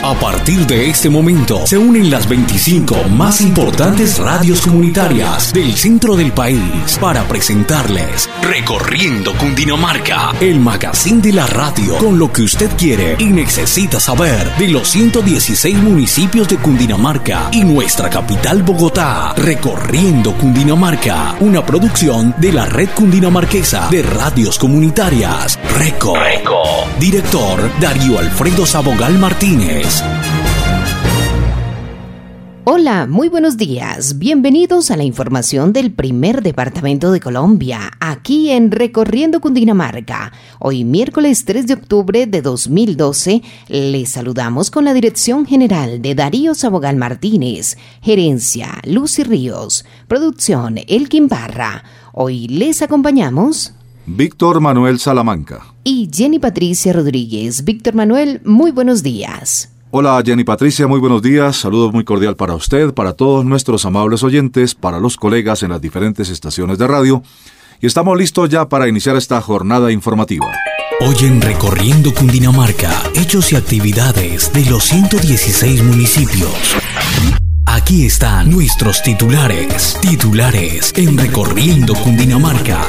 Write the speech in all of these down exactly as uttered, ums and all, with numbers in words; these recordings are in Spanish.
A partir de este momento se unen las veinticinco más importantes radios comunitarias del centro del país para presentarles Recorriendo Cundinamarca, el magazine de la radio con lo que usted quiere y necesita saber de los ciento dieciséis municipios de Cundinamarca y nuestra capital Bogotá. Recorriendo Cundinamarca, una producción de la Red Cundinamarquesa de Radios Comunitarias. Reco. Reco. Director Darío Alfredo Sabogal Martínez. Hola, muy buenos días. Bienvenidos a la información del primer departamento de Colombia, aquí en Recorriendo Cundinamarca. Hoy, miércoles tres de octubre de dos mil doce, les saludamos con la dirección general de Darío Sabogal Martínez, gerencia Lucy Ríos, producción Elkin Barra. Hoy les acompañamos Víctor Manuel Salamanca y Jenny Patricia Rodríguez. Víctor Manuel, muy buenos días. Hola Jenny Patricia, muy buenos días, saludo muy cordial para usted, para todos nuestros amables oyentes, para los colegas en las diferentes estaciones de radio, y estamos listos ya para iniciar esta jornada informativa. Hoy en Recorriendo Cundinamarca, hechos y actividades de los ciento dieciséis municipios. Aquí están nuestros titulares, titulares en Recorriendo Cundinamarca.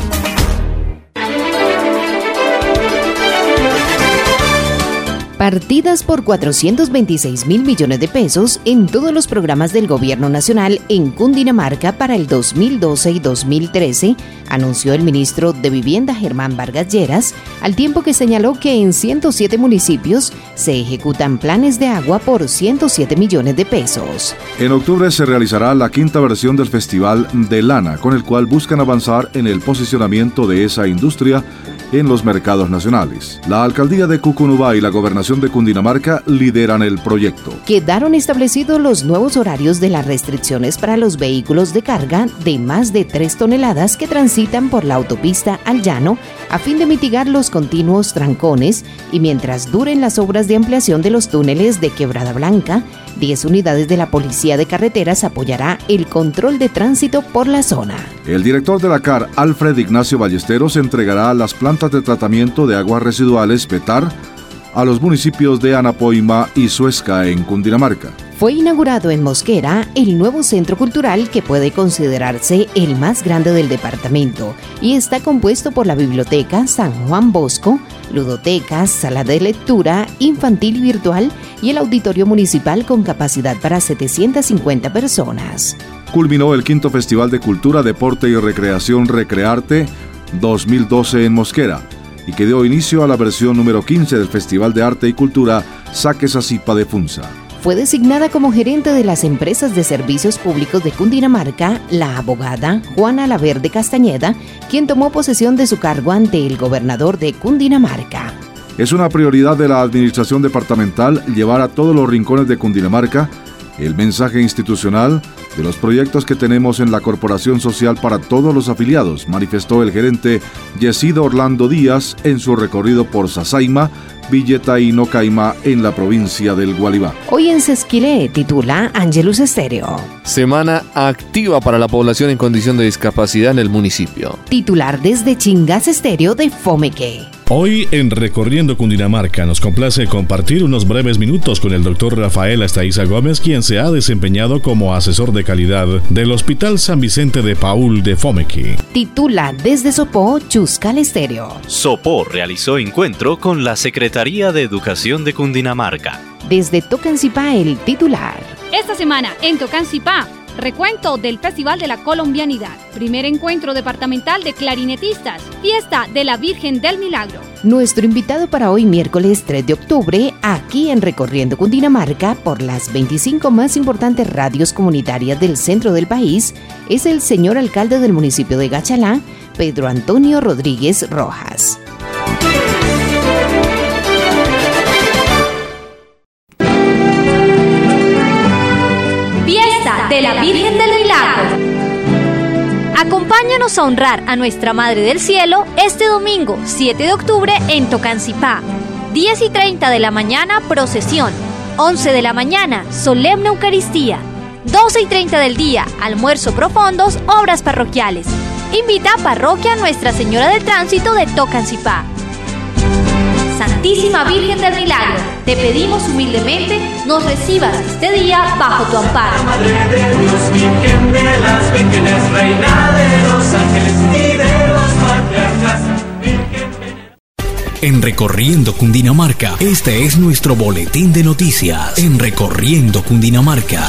Partidas por cuatrocientos veintiséis mil millones de pesos en todos los programas del Gobierno Nacional en Cundinamarca para el dos mil doce y dos mil trece, anunció el ministro de Vivienda Germán Vargas Lleras, al tiempo que señaló que en ciento siete municipios se ejecutan planes de agua por ciento siete millones de pesos. En octubre se realizará la quinta versión del Festival de Lana, con el cual buscan avanzar en el posicionamiento de esa industria en los mercados nacionales. La alcaldía de Cucunubá y la gobernación de Cundinamarca lideran el proyecto. Quedaron establecidos los nuevos horarios de las restricciones para los vehículos de carga de más de tres toneladas que transitan por la autopista al llano a fin de mitigar los continuos trancones y mientras duren las obras de ampliación de los túneles de Quebrada Blanca, diez unidades de la Policía de Carreteras apoyará el control de tránsito por la zona. El director de la C A R, Alfred Ignacio Ballesteros, entregará las plantas de tratamiento de aguas residuales Petar a los municipios de Anapoima y Suezca en Cundinamarca. Fue inaugurado en Mosquera el nuevo centro cultural que puede considerarse el más grande del departamento y está compuesto por la Biblioteca San Juan Bosco, ludotecas, sala de lectura infantil y virtual y el auditorio municipal con capacidad para setecientas cincuenta personas. Culminó el quinto Festival de Cultura, Deporte y Recreación Recrearte dos mil doce en Mosquera y que dio inicio a la versión número quince del Festival de Arte y Cultura Saque Sacipa de Funza. Fue designada como gerente de las empresas de servicios públicos de Cundinamarca la abogada Juana Laverde Castañeda, quien tomó posesión de su cargo ante el gobernador de Cundinamarca. Es una prioridad de la administración departamental llevar a todos los rincones de Cundinamarca el mensaje institucional de los proyectos que tenemos en la Corporación Social para todos los afiliados, manifestó el gerente Yesido Orlando Díaz en su recorrido por Sasaima, Villeta y Nocaima en la provincia del Gualibá. Hoy en Sesquilé titula Angelus Estéreo. Semana activa para la población en condición de discapacidad en el municipio. Titular desde Chingas Estéreo de Fomeque. Hoy en Recorriendo Cundinamarca nos complace compartir unos breves minutos con el doctor Rafael Astaiza Gómez, quien se ha desempeñado como asesor de calidad del Hospital San Vicente de Paúl de Fomeque. Titula desde Sopó, Chuscal Estéreo. Sopó realizó encuentro con la Secretaría de Educación de Cundinamarca. Desde Tocancipá, el titular. Esta semana en Tocancipá, recuento del Festival de la Colombianidad, primer encuentro departamental de clarinetistas, fiesta de la Virgen del Milagro. Nuestro invitado para hoy miércoles tres de octubre, aquí en Recorriendo Cundinamarca por las veinticinco más importantes radios comunitarias del centro del país, es el señor alcalde del municipio de Gachalá, Pedro Antonio Rodríguez Rojas. Fiesta de la Virgen del Milagro. Acompáñanos a honrar a Nuestra Madre del Cielo este domingo siete de octubre en Tocancipá. diez y treinta de la mañana, procesión. once de la mañana, solemne Eucaristía. doce y treinta del día, almuerzo profundos, obras parroquiales. Invita a Parroquia Nuestra Señora del Tránsito de Tocancipá. Santiago Santísima Virgen del Milagro, te pedimos humildemente nos recibas este día bajo tu amparo. Madre de Dios, Virgen de las vírgenes, Reina de los ángeles y de los patriarcas, Virgen. En Recorriendo Cundinamarca, este es nuestro boletín de noticias. En Recorriendo Cundinamarca.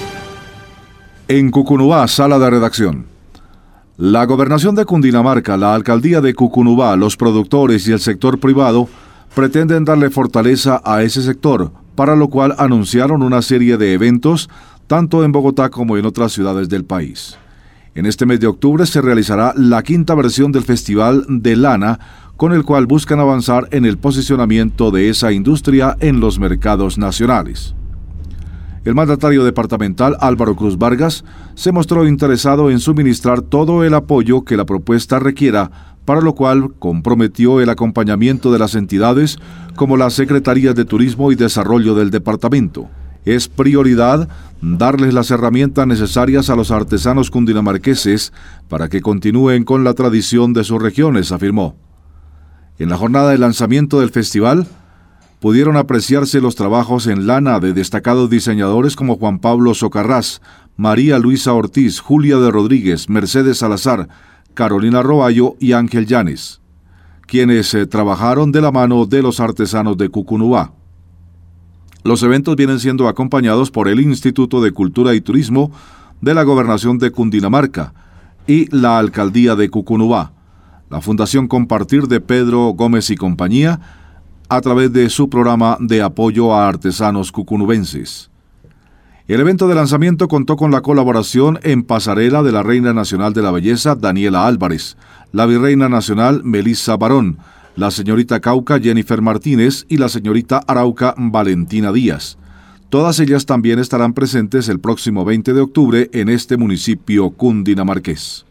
En Cucunubá, sala de redacción. La Gobernación de Cundinamarca, la Alcaldía de Cucunubá, los productores y el sector privado pretenden darle fortaleza a ese sector, para lo cual anunciaron una serie de eventos, tanto en Bogotá como en otras ciudades del país. En este mes de octubre se realizará la quinta versión del Festival de Lana, con el cual buscan avanzar en el posicionamiento de esa industria en los mercados nacionales. El mandatario departamental Álvaro Cruz Vargas se mostró interesado en suministrar todo el apoyo que la propuesta requiera, para lo cual comprometió el acompañamiento de las entidades como las Secretarías de Turismo y Desarrollo del departamento. Es prioridad darles las herramientas necesarias a los artesanos cundinamarqueses para que continúen con la tradición de sus regiones, afirmó. En la jornada de lanzamiento del festival, pudieron apreciarse los trabajos en lana de destacados diseñadores como Juan Pablo Socarrás, María Luisa Ortiz, Julia de Rodríguez, Mercedes Salazar, Carolina Roballo y Ángel Llanes, quienes eh, trabajaron de la mano de los artesanos de Cucunubá. Los eventos vienen siendo acompañados por el Instituto de Cultura y Turismo de la Gobernación de Cundinamarca y la Alcaldía de Cucunubá, la Fundación Compartir de Pedro Gómez y compañía, a través de su programa de apoyo a artesanos cucunubenses. El evento de lanzamiento contó con la colaboración en pasarela de la Reina Nacional de la Belleza, Daniela Álvarez, la Virreina Nacional, Melissa Barón, la señorita Cauca, Jennifer Martínez, y la señorita Arauca, Valentina Díaz. Todas ellas también estarán presentes el próximo veinte de octubre en este municipio cundinamarqués.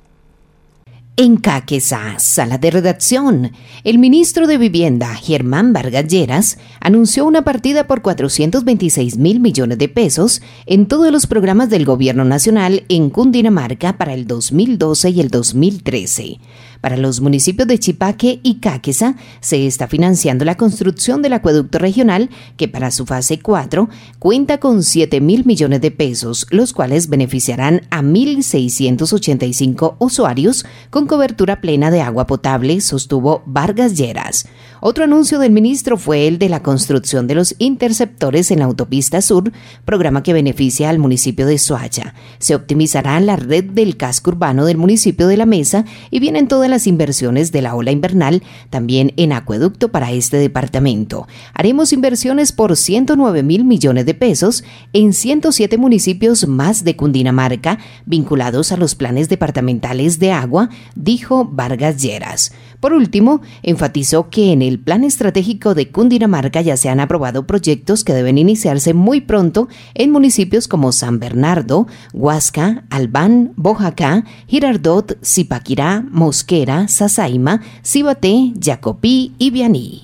En Caquesa, sala de redacción, el ministro de Vivienda, Germán Vargas Lleras, anunció una partida por cuatrocientos veintiséis mil millones de pesos en todos los programas del Gobierno Nacional en Cundinamarca para el dos mil doce y el dos mil trece. Para los municipios de Chipaque y Caquesa se está financiando la construcción del acueducto regional que para su fase cuatro cuenta con siete mil millones de pesos, los cuales beneficiarán a mil seiscientos ochenta y cinco usuarios con cobertura plena de agua potable, sostuvo Vargas Lleras. Otro anuncio del ministro fue el de la construcción de los interceptores en la autopista sur, programa que beneficia al municipio de Soacha. Se optimizará la red del casco urbano del municipio de La Mesa y vienen todas las inversiones de la ola invernal, también en acueducto para este departamento. Haremos inversiones por ciento nueve mil millones de pesos en ciento siete municipios más de Cundinamarca, vinculados a los planes departamentales de agua, dijo Vargas Lleras. Por último, enfatizó que en el Plan Estratégico de Cundinamarca ya se han aprobado proyectos que deben iniciarse muy pronto en municipios como San Bernardo, Huasca, Albán, Bojacá, Girardot, Zipaquirá, Mosquera, Sasaima, Cibaté, Jacopí y Vianí.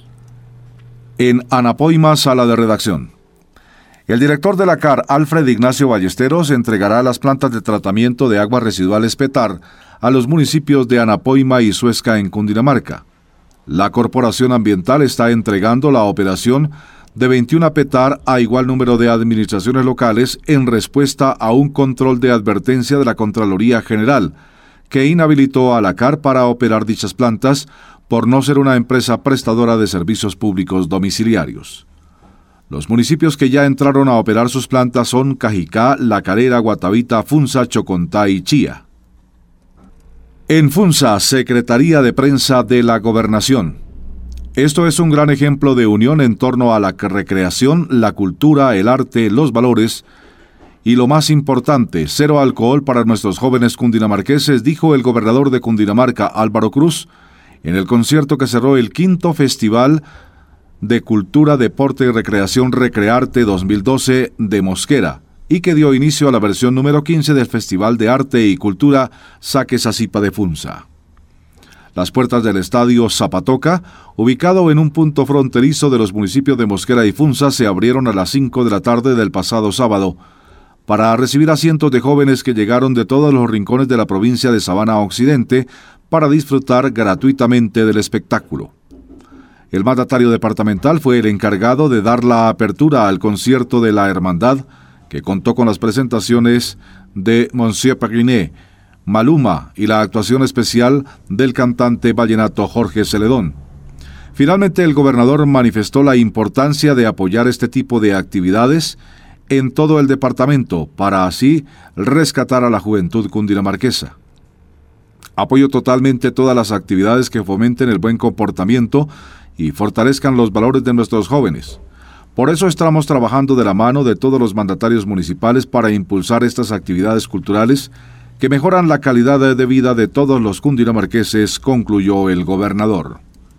En Anapoima, sala de redacción. El director de la C A R, Alfred Ignacio Ballesteros, entregará las plantas de tratamiento de aguas residuales Petar a los municipios de Anapoima y Suesca en Cundinamarca. La Corporación Ambiental está entregando la operación de veintiuna Petar a igual número de administraciones locales en respuesta a un control de advertencia de la Contraloría General, que inhabilitó a la C A R para operar dichas plantas por no ser una empresa prestadora de servicios públicos domiciliarios. Los municipios que ya entraron a operar sus plantas son Cajicá, La Calera, Guatavita, Funza, Chocontá y Chía. En Funza, Secretaría de Prensa de la Gobernación. Esto es un gran ejemplo de unión en torno a la recreación, la cultura, el arte, los valores y lo más importante, cero alcohol para nuestros jóvenes cundinamarqueses, dijo el gobernador de Cundinamarca, Álvaro Cruz, en el concierto que cerró el quinto Festival de Cultura, Deporte y Recreación Recrearte dos mil doce de Mosquera, y que dio inicio a la versión número quince del Festival de Arte y Cultura Saque Sacipa de Funza. Las puertas del Estadio Zapatoca, ubicado en un punto fronterizo de los municipios de Mosquera y Funza, se abrieron a las cinco de la tarde del pasado sábado para recibir a cientos de jóvenes que llegaron de todos los rincones de la provincia de Sabana Occidente para disfrutar gratuitamente del espectáculo. El mandatario departamental fue el encargado de dar la apertura al concierto de la Hermandad, que contó con las presentaciones de Monsieur Pagriné, Maluma y la actuación especial del cantante vallenato Jorge Celedón. Finalmente, el gobernador manifestó la importancia de apoyar este tipo de actividades en todo el departamento para así rescatar a la juventud cundinamarquesa. Apoyo totalmente todas las actividades que fomenten el buen comportamiento y fortalezcan los valores de nuestros jóvenes. Por eso estamos trabajando de la mano de todos los mandatarios municipales para impulsar estas actividades culturales que mejoran la calidad de vida de todos los cundinamarqueses, concluyó el gobernador.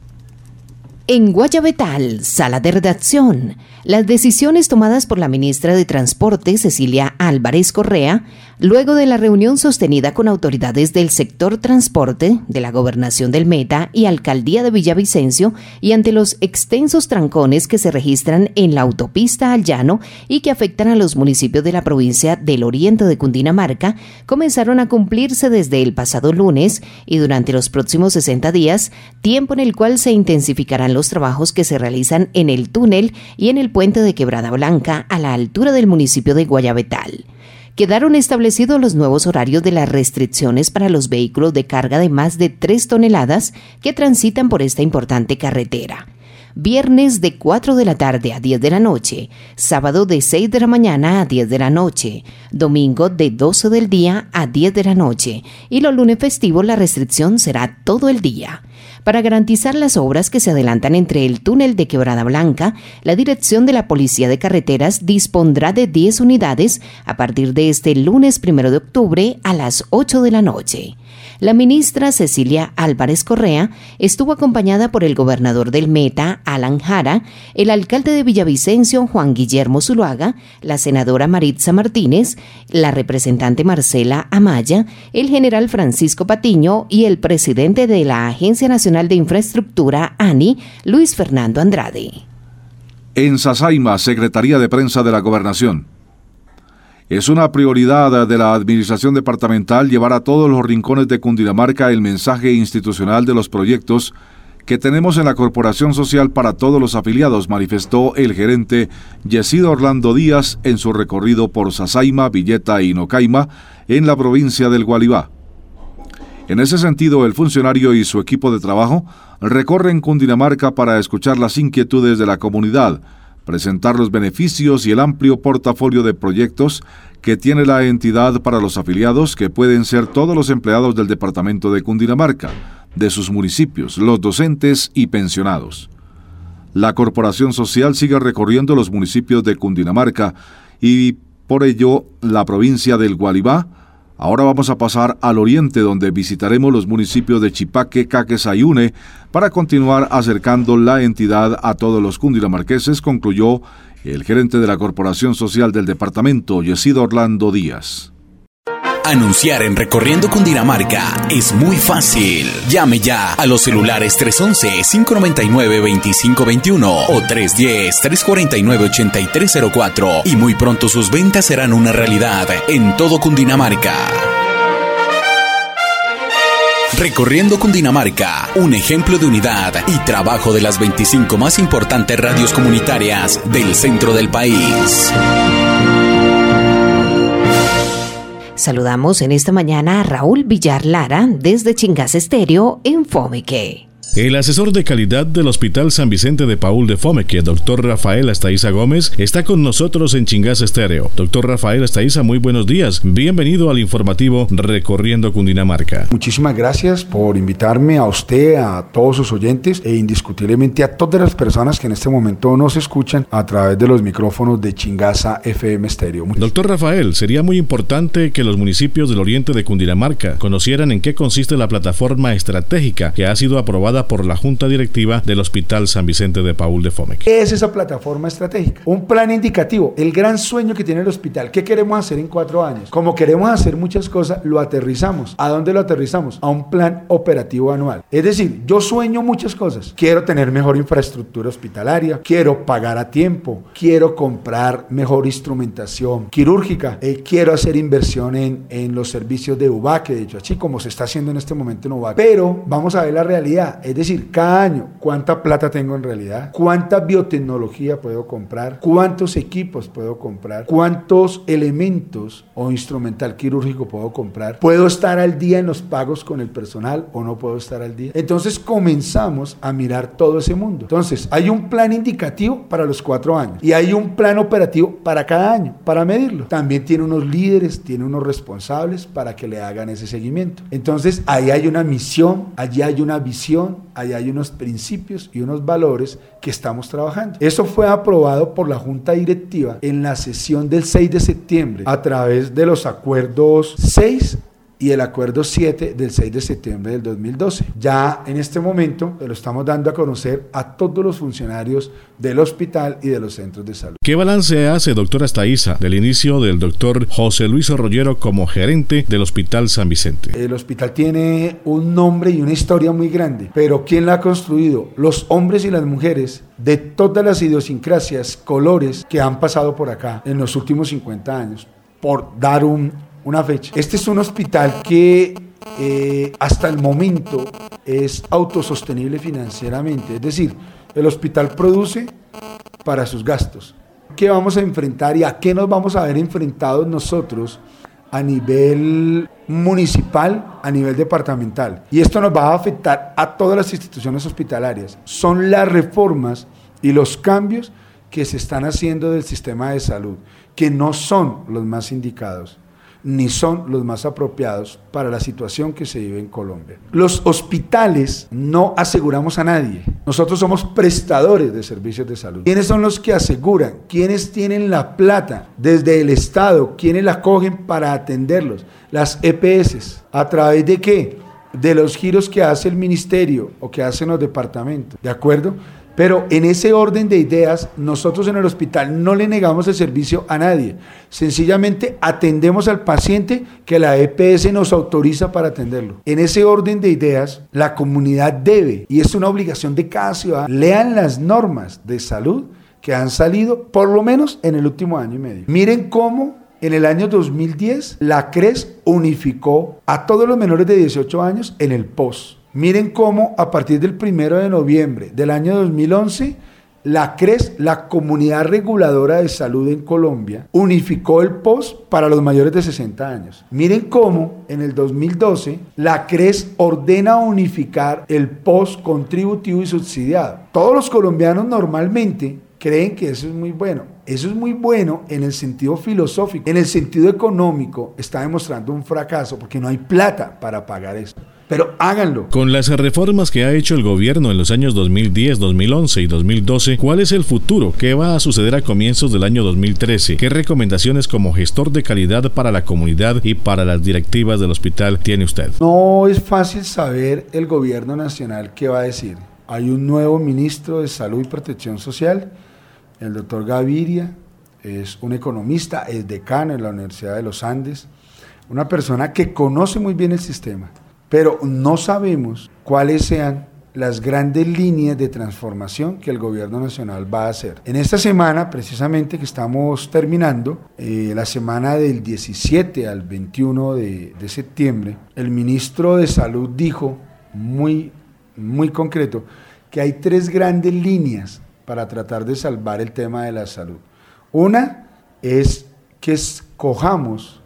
En Guayabetal, sala de redacción, las decisiones tomadas por la ministra de Transporte, Cecilia Álvarez Correa, luego de la reunión sostenida con autoridades del sector transporte, de la Gobernación del Meta y Alcaldía de Villavicencio, y ante los extensos trancones que se registran en la autopista al llano y que afectan a los municipios de la provincia del oriente de Cundinamarca, comenzaron a cumplirse desde el pasado lunes y durante los próximos sesenta días, tiempo en el cual se intensificarán los trabajos que se realizan en el túnel y en el puente de Quebrada Blanca a la altura del municipio de Guayabetal. Quedaron establecidos los nuevos horarios de las restricciones para los vehículos de carga de más de tres toneladas que transitan por esta importante carretera. Viernes de cuatro de la tarde a diez de la noche, sábado de seis de la mañana a diez de la noche, domingo de doce del día a diez de la noche y los lunes festivos la restricción será todo el día. Para garantizar las obras que se adelantan entre el túnel de Quebrada Blanca, la Dirección de la Policía de Carreteras dispondrá de diez unidades a partir de este lunes primero de octubre a las ocho de la noche. La ministra Cecilia Álvarez Correa estuvo acompañada por el gobernador del Meta, Alan Jara, el alcalde de Villavicencio, Juan Guillermo Zuluaga, la senadora Maritza Martínez, la representante Marcela Amaya, el general Francisco Patiño y el presidente de la Agencia Nacional de Infraestructura, ANI, Luis Fernando Andrade. En Sasaima, Secretaría de Prensa de la Gobernación. Es una prioridad de la administración departamental llevar a todos los rincones de Cundinamarca el mensaje institucional de los proyectos que tenemos en la Corporación Social para todos los afiliados, manifestó el gerente Yesido Orlando Díaz en su recorrido por Sasaima, Villeta y Nocaima, en la provincia del Gualibá. En ese sentido, el funcionario y su equipo de trabajo recorren Cundinamarca para escuchar las inquietudes de la comunidad, presentar los beneficios y el amplio portafolio de proyectos que tiene la entidad para los afiliados, que pueden ser todos los empleados del departamento de Cundinamarca, de sus municipios, los docentes y pensionados. La Corporación Social sigue recorriendo los municipios de Cundinamarca y por ello la provincia del Gualibá. Ahora vamos a pasar al oriente, donde visitaremos los municipios de Chipaque, Caques y Une para continuar acercando la entidad a todos los cundinamarqueses, concluyó el gerente de la Corporación Social del departamento, Yesido Orlando Díaz. Anunciar en Recorriendo Cundinamarca es muy fácil. Llame ya a los celulares tres once, cinco noventa y nueve, veinticinco veintiuno o tres diez, tres cuarenta y nueve, ochenta y tres cero cuatro y muy pronto sus ventas serán una realidad en todo Cundinamarca. Recorriendo Cundinamarca, un ejemplo de unidad y trabajo de las veinticinco más importantes radios comunitarias del centro del país. Saludamos en esta mañana a Raúl Villar Lara desde Chingas Estéreo en Fomeque. El asesor de calidad del Hospital San Vicente de Paúl de Fomeque, doctor Rafael Astaiza Gómez, está con nosotros en Chingas Estéreo. Doctor Rafael Astaiza, muy buenos días. Bienvenido al informativo Recorriendo Cundinamarca. Muchísimas gracias por invitarme a usted, a todos sus oyentes e indiscutiblemente a todas las personas que en este momento nos escuchan a través de los micrófonos de Chingasa F M Estéreo. Muchas Doctor Rafael, sería muy importante que los municipios del oriente de Cundinamarca conocieran en qué consiste la plataforma estratégica que ha sido aprobada por la Junta Directiva del Hospital San Vicente de Paúl de Fomeque. ¿Qué es esa plataforma estratégica? Un plan indicativo, el gran sueño que tiene el hospital. ¿Qué queremos hacer en cuatro años? Como queremos hacer muchas cosas, lo aterrizamos. ¿A dónde lo aterrizamos? A un plan operativo anual. Es decir, yo sueño muchas cosas. Quiero tener mejor infraestructura hospitalaria, quiero pagar a tiempo, quiero comprar mejor instrumentación quirúrgica, eh, quiero hacer inversión en, en los servicios de U B A C, de hecho, así como se está haciendo en este momento en U B A C. Pero vamos a ver la realidad. Es Es decir, cada año, ¿cuánta plata tengo en realidad? ¿Cuánta biotecnología puedo comprar? ¿Cuántos equipos puedo comprar? ¿Cuántos elementos o instrumental quirúrgico puedo comprar? ¿Puedo estar al día en los pagos con el personal o no puedo estar al día? Entonces comenzamos a mirar todo ese mundo. Entonces, hay un plan indicativo para los cuatro años y hay un plan operativo para cada año, para medirlo. También tiene unos líderes, tiene unos responsables para que le hagan ese seguimiento. Entonces, ahí hay una misión, allí hay una visión, allí hay unos principios y unos valores que estamos trabajando. Eso fue aprobado por la Junta Directiva en la sesión del seis de septiembre a través de los acuerdos seis y el acuerdo siete del seis de septiembre del dos mil doce. Ya en este momento lo estamos dando a conocer a todos los funcionarios del hospital y de los centros de salud. ¿Qué balance hace, doctora Estaiza, del inicio del doctor José Luis Arroyero como gerente del Hospital San Vicente? El hospital tiene un nombre y una historia muy grande, pero ¿quién la ha construido? Los hombres y las mujeres de todas las idiosincrasias, colores que han pasado por acá en los últimos cincuenta años, por dar un una fecha. Este es un hospital que eh, hasta el momento es autosostenible financieramente, es decir, el hospital produce para sus gastos. ¿Qué vamos a enfrentar y a qué nos vamos a ver enfrentados nosotros a nivel municipal, a nivel departamental? Y esto nos va a afectar a todas las instituciones hospitalarias. Son las reformas y los cambios que se están haciendo del sistema de salud, que no son los más indicados, ni son los más apropiados para la situación que se vive en Colombia. Los hospitales no aseguramos a nadie. Nosotros somos prestadores de servicios de salud. ¿Quiénes son los que aseguran? ¿Quiénes tienen la plata desde el Estado? ¿Quiénes la cogen para atenderlos? Las E P S. ¿A través de qué? De los giros que hace el ministerio o que hacen los departamentos. ¿De acuerdo? Pero en ese orden de ideas, nosotros en el hospital no le negamos el servicio a nadie. Sencillamente atendemos al paciente que la E P S nos autoriza para atenderlo. En ese orden de ideas, la comunidad debe, y es una obligación de cada ciudadano, lean las normas de salud que han salido por lo menos en el último año y medio. Miren cómo en el año dos mil diez la C R E S unificó a todos los menores de dieciocho años en el P O S. Miren cómo a partir del primero de noviembre del año dos mil once, la C R E S, la Comunidad Reguladora de Salud en Colombia, unificó el P O S para los mayores de sesenta años. Miren cómo en el dos mil doce, la C R E S ordena unificar el P O S contributivo y subsidiado. Todos los colombianos normalmente creen que eso es muy bueno. Eso es muy bueno en el sentido filosófico. En el sentido económico está demostrando un fracaso porque no hay plata para pagar eso. Pero háganlo. Con las reformas que ha hecho el gobierno en los años dos mil diez, dos mil once y dos mil doce, ¿cuál es el futuro? ¿Qué va a suceder a comienzos del año dos mil trece? ¿Qué recomendaciones como gestor de calidad para la comunidad y para las directivas del hospital tiene usted? No es fácil saber el gobierno nacional qué va a decir. Hay un nuevo ministro de Salud y Protección Social, el doctor Gaviria, es un economista, es decano en la Universidad de los Andes, una persona que conoce muy bien el sistema. Pero no sabemos cuáles sean las grandes líneas de transformación que el gobierno nacional va a hacer. En esta semana, precisamente que estamos terminando, eh, la semana del diecisiete al veintiuno de, de septiembre, el ministro de Salud dijo, muy, muy concreto, que hay tres grandes líneas para tratar de salvar el tema de la salud. Una es que escojamos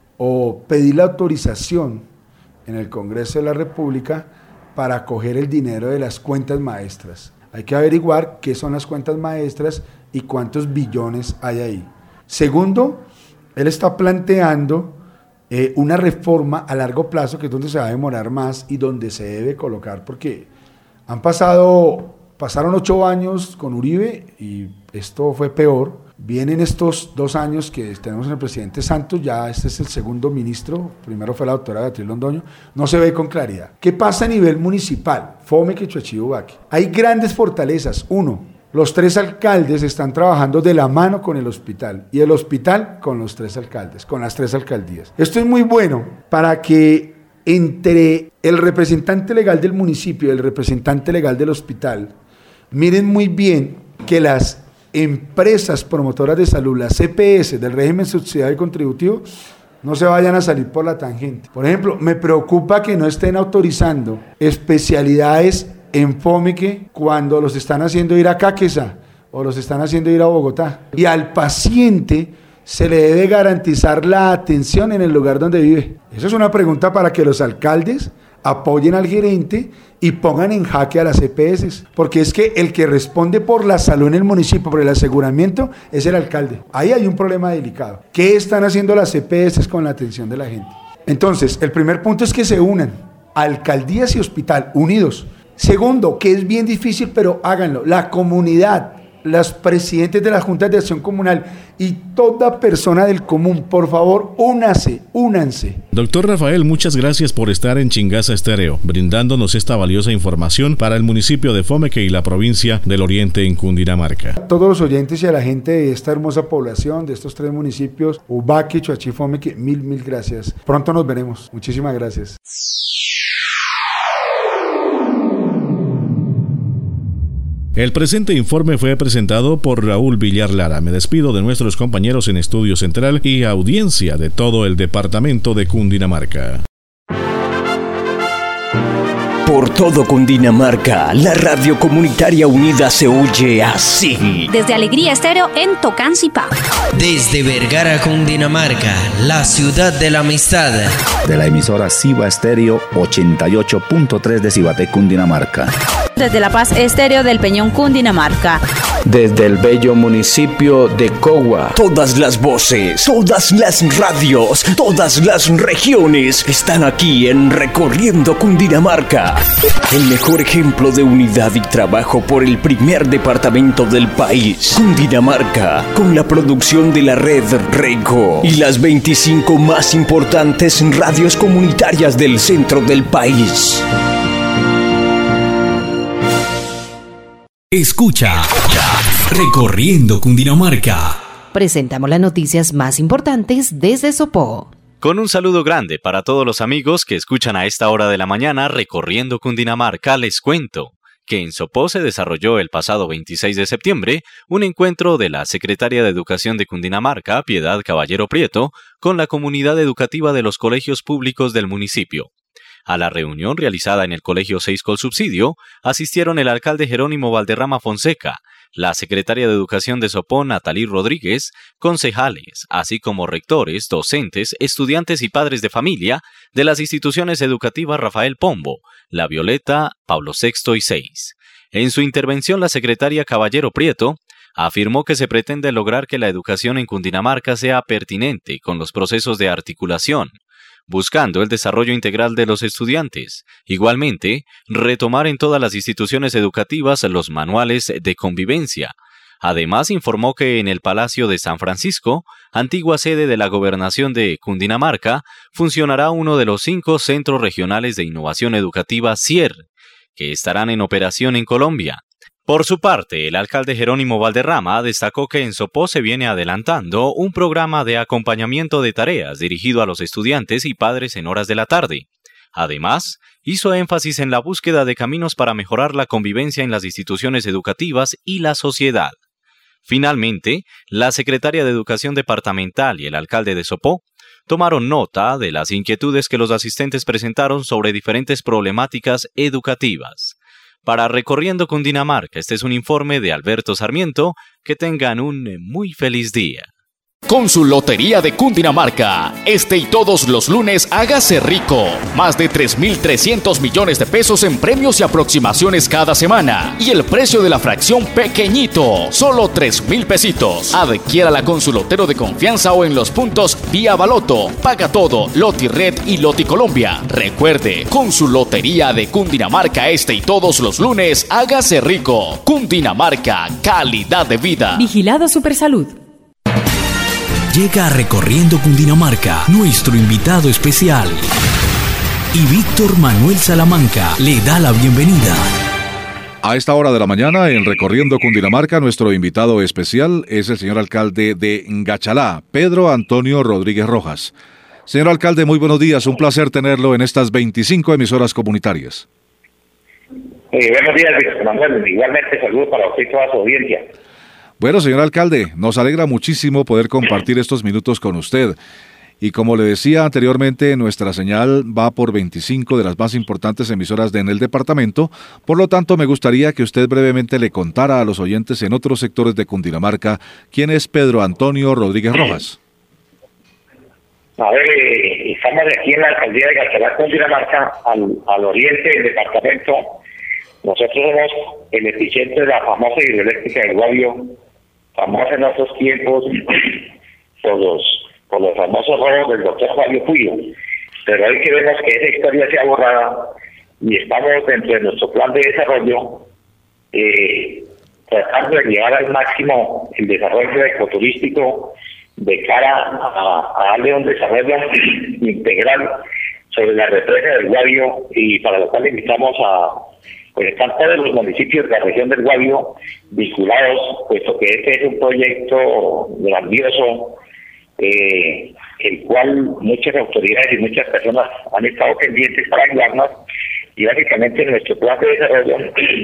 o pedir la autorización en el Congreso de la República para coger el dinero de las cuentas maestras. Hay que averiguar qué son las cuentas maestras y cuántos billones hay ahí. Segundo, él está planteando eh, una reforma a largo plazo, que es donde se va a demorar más y donde se debe colocar, porque han pasado, pasaron ocho años con Uribe y esto fue peor. Vienen estos dos años que tenemos en el presidente Santos, ya este es el segundo ministro, primero fue la doctora Beatriz Londoño, no se ve con claridad. ¿Qué pasa a nivel municipal? Fome que Chuachibubaque. Hay grandes fortalezas. Uno, los tres alcaldes están trabajando de la mano con el hospital y el hospital con los tres alcaldes, con las tres alcaldías. Esto es muy bueno para que entre el representante legal del municipio y el representante legal del hospital miren muy bien que las empresas promotoras de salud, las C P S del régimen subsidiario y contributivo, no se vayan a salir por la tangente. Por ejemplo, me preocupa que no estén autorizando especialidades en Fomeque cuando los están haciendo ir a Cáqueza o los están haciendo ir a Bogotá. Y al paciente se le debe garantizar la atención en el lugar donde vive. Esa es una pregunta para que los alcaldes apoyen al gerente y pongan en jaque a las E P S, porque es que el que responde por la salud en el municipio, por el aseguramiento, es el alcalde. Ahí hay un problema delicado. ¿Qué están haciendo las E P S con la atención de la gente? Entonces, el primer punto es que se unan, alcaldías y hospital, unidos. Segundo, que es bien difícil, pero háganlo, la comunidad, los presidentes de las juntas de acción comunal y toda persona del común, por favor, únase, únanse. Doctor Rafael, muchas gracias por estar en Chingaza Estéreo, brindándonos esta valiosa información para el municipio de Fomeque y la provincia del Oriente en Cundinamarca. A todos los oyentes y a la gente de esta hermosa población, de estos tres municipios, Ubaque, Choachí, Fomeque, mil, mil gracias. Pronto nos veremos. Muchísimas gracias. El presente informe fue presentado por Raúl Villar Lara. Me despido de nuestros compañeros en Estudio Central y audiencia de todo el departamento de Cundinamarca. Por todo Cundinamarca, la radio comunitaria unida se oye así. Desde Alegría Estéreo en Tocancipá. Desde Vergara, Cundinamarca, la ciudad de la amistad. De la emisora Ciba Estéreo ochenta y ocho punto tres de Cibaté, Cundinamarca. Desde La Paz Estéreo del Peñón, Cundinamarca. Desde el bello municipio de Cogua. Todas las voces, todas las radios, todas las regiones están aquí en Recorriendo Cundinamarca. El mejor ejemplo de unidad y trabajo por el primer departamento del país, Cundinamarca, con la producción de la red Rego y las veinticinco más importantes radios comunitarias del centro del país. Escucha Recorriendo Cundinamarca. Presentamos las noticias más importantes desde Sopó. Con un saludo grande para todos los amigos que escuchan a esta hora de la mañana Recorriendo Cundinamarca, les cuento que en Sopó se desarrolló el pasado veintiséis de septiembre un encuentro de la secretaria de Educación de Cundinamarca, Piedad Caballero Prieto, con la comunidad educativa de los colegios públicos del municipio. A la reunión realizada en el Colegio seis Colsubsidio asistieron el alcalde Jerónimo Valderrama Fonseca, la secretaria de Educación de Sopó, Natalí Rodríguez, concejales, así como rectores, docentes, estudiantes y padres de familia de las instituciones educativas Rafael Pombo, La Violeta, Pablo sexto y seis. En su intervención, la secretaria Caballero Prieto afirmó que se pretende lograr que la educación en Cundinamarca sea pertinente con los procesos de articulación, buscando el desarrollo integral de los estudiantes. Igualmente, retomar en todas las instituciones educativas los manuales de convivencia. Además, informó que en el Palacio de San Francisco, antigua sede de la Gobernación de Cundinamarca, funcionará uno de los cinco Centros Regionales de Innovación Educativa C I E R, que estarán en operación en Colombia. Por su parte, el alcalde Jerónimo Valderrama destacó que en Sopó se viene adelantando un programa de acompañamiento de tareas dirigido a los estudiantes y padres en horas de la tarde. Además, hizo énfasis en la búsqueda de caminos para mejorar la convivencia en las instituciones educativas y la sociedad. Finalmente, la secretaria de Educación Departamental y el alcalde de Sopó tomaron nota de las inquietudes que los asistentes presentaron sobre diferentes problemáticas educativas. Para Recorriendo Cundinamarca, este es un informe de Alberto Sarmiento. Que tengan un muy feliz día. Con su Lotería de Cundinamarca, este y todos los lunes hágase rico. Más de tres mil trescientos millones de pesos en premios y aproximaciones cada semana. Y el precio de la fracción pequeñito, solo tres mil pesitos. Adquiérala con su lotero de confianza o en los puntos Vía Baloto. Paga todo, Loti Red y Loti Colombia. Recuerde, con su Lotería de Cundinamarca, este y todos los lunes hágase rico. Cundinamarca, calidad de vida. Vigilado Supersalud. Llega Recorriendo Cundinamarca, nuestro invitado especial. Y Víctor Manuel Salamanca le da la bienvenida. A esta hora de la mañana, en Recorriendo Cundinamarca, nuestro invitado especial es el señor alcalde de Ngachalá, Pedro Antonio Rodríguez Rojas. Señor alcalde, muy buenos días, un placer tenerlo en estas veinticinco emisoras comunitarias. Eh, buenos días, Víctor Manuel. Igualmente, saludos para usted y toda su audiencia. Bueno, señor alcalde, nos alegra muchísimo poder compartir estos minutos con usted. Y como le decía anteriormente, nuestra señal va por veinticinco de las más importantes emisoras de en el departamento. Por lo tanto, me gustaría que usted brevemente le contara a los oyentes en otros sectores de Cundinamarca quién es Pedro Antonio Rodríguez Rojas. A ver, eh, estamos aquí en la alcaldía de Gachalá, Cundinamarca, al, al oriente del departamento. Nosotros somos el epicentro de la famosa hidroeléctrica del Guavio, famosa en otros tiempos por los, por los famosos robos del doctor Fabio Puyo. Pero hoy queremos que esa historia sea borrada y estamos dentro de nuestro plan de desarrollo eh, tratando de llevar al máximo el desarrollo ecoturístico de cara a, a darle un desarrollo integral sobre la represa del Guavio, y para lo cual invitamos a pues están todos los municipios de la región del Guavio vinculados, puesto que este es un proyecto grandioso, eh, el cual muchas autoridades y muchas personas han estado pendientes para ayudarnos, y básicamente nuestro plan de desarrollo